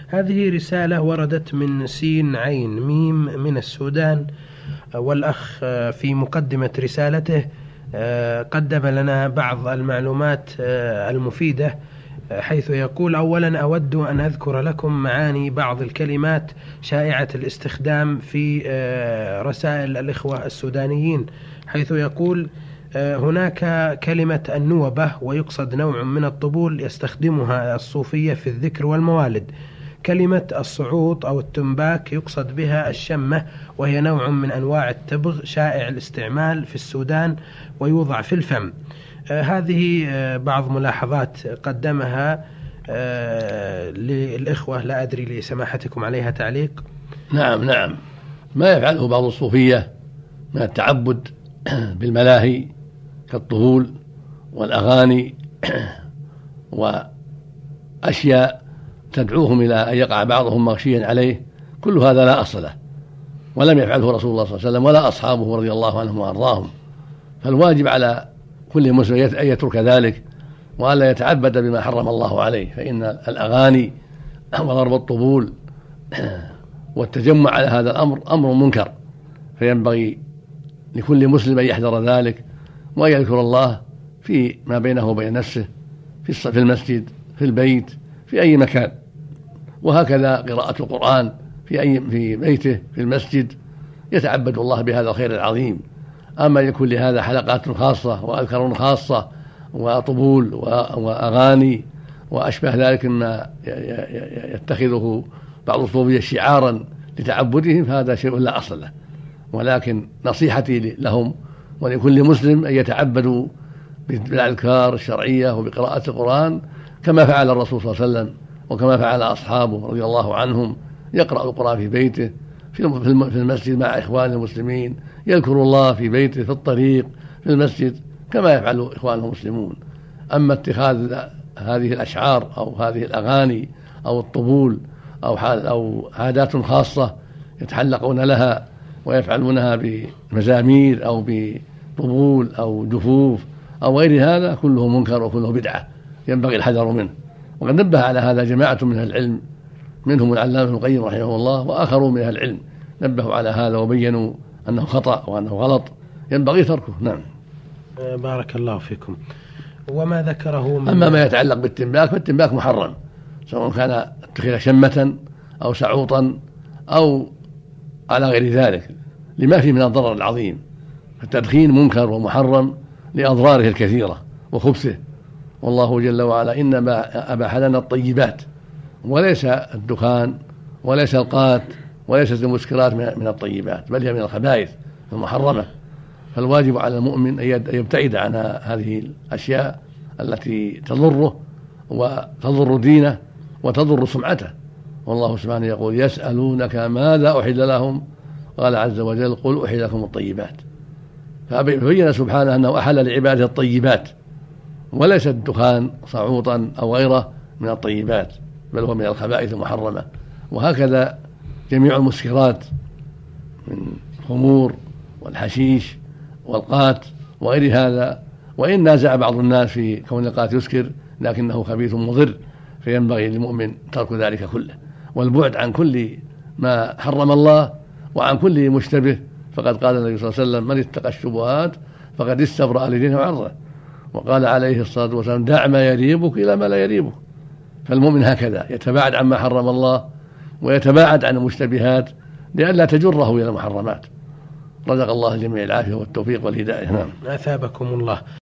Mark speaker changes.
Speaker 1: هذه رسالة وردت من سين عين ميم من السودان، والأخ في مقدمة رسالته قدم لنا بعض المعلومات المفيدة، حيث يقول: أولا أود أن أذكر لكم معاني بعض الكلمات شائعة الاستخدام في رسائل الإخوة السودانيين، حيث يقول: هناك كلمة النوبة ويقصد نوع من الطبول يستخدمها الصوفية في الذكر والموالد. كلمة الصعوط أو التنباك يقصد بها الشمة، وهي نوع من أنواع التبغ شائع الاستعمال في السودان ويوضع في الفم. هذه بعض ملاحظات قدمها للإخوة، لا أدري لسماحتكم عليها تعليق.
Speaker 2: نعم، ما يفعله بعض الصوفية من التعبد بالملاهي كالطبول والأغاني وأشياء تدعوهم إلى أن يقع بعضهم مغشيا عليه، كل هذا لا أصل له، ولم يفعله رسول الله صلى الله عليه وسلم ولا أصحابه رضي الله عنهم وأرضاهم. فالواجب على كل مسلم أن يترك ذلك وألا يتعبد بما حرم الله عليه، فإن الأغاني وضرب الطبول والتجمع على هذا الأمر أمر منكر، فينبغي لكل مسلم أن يحذر ذلك وأن يذكر الله في ما بينه وبين نفسه، في المسجد، في البيت، في أي مكان. وهكذا قراءة القرآن في بيته، في المسجد، يتعبد الله بهذا الخير العظيم. أما يكون لهذا حلقات خاصة وأذكار خاصة وطبول وأغاني وأشبه ذلك مما يتخذه بعض الصوفية شعارا لتعبدهم، فهذا شيء لا أصل له. ولكن نصيحتي لهم ولكل مسلم أن يتعبدوا بالأذكار الشرعية وبقراءة القرآن كما فعل الرسول صلى الله عليه وسلم وكما فعل أصحابه رضي الله عنهم، يقرأ القرآن في بيته، في المسجد مع إخوانه المسلمين، يذكر الله في بيته، في الطريق، في المسجد، كما يفعل إخوانه المسلمون. أما اتخاذ هذه الأشعار أو هذه الأغاني أو الطبول أو عادات خاصة يتحلقون لها ويفعلونها بمزامير أو بطبول أو جفوف أو غير هذا، كله منكر وكله بدعة، ينبغي الحذر منه. وقد نبه على هذا جماعة من أهل العلم، منهم العلامة ابن القيم رحمه الله وآخرون من أهل العلم، نبهوا على هذا وبينوا أنه خطأ وأنه غلط، ينبغي تركه. نعم.
Speaker 1: بارك الله فيكم. وما ذكره
Speaker 2: أما ما يتعلق بالتنباك فالتنباك محرم، سواء كان اتخذ شمة أو سعوطا أو على غير ذلك، لما فيه من الضرر العظيم. التدخين منكر ومحرم لأضراره الكثيرة وخبثه، والله جل وعلا إنما أباح لنا الطيبات وليس الدخان وليس القات وليست المسكرات من الطيبات، بل هي من الخبائث المحرمة. فالواجب على المؤمن أن يبتعد عن هذه الأشياء التي تضره وتضر دينه وتضر سمعته. والله سبحانه يقول: يسألونك ماذا أحل لهم، قال عز وجل: قل أحل لكم الطيبات. فبين سبحانه أنه أحل لعباده الطيبات وليس الدخان صعوطا أو غيره من الطيبات، بل هو من الخبائث المحرمة. وهكذا جميع المسكرات من الخمور والحشيش والقات وغير هذا، وإن نازع بعض الناس في كون القات يسكر لكنه خبيث مضر، فينبغي للمؤمن ترك ذلك كله والبعد عن كل ما حرم الله وعن كل مشتبه. فقد قال النبي صلى الله عليه وسلم: من اتقى الشبهات فقد استبرأ لدينه وعرضه. وقال عليه الصلاة والسلام: دع ما يريبك إلى ما لا يريبك. فالمؤمن هكذا يتباعد عما حرم الله ويتباعد عن المشتبهات لئلا تجره إلى المحرمات. رزق الله الجميع العافية والتوفيق والهداية. نعم.
Speaker 1: أثابكم الله.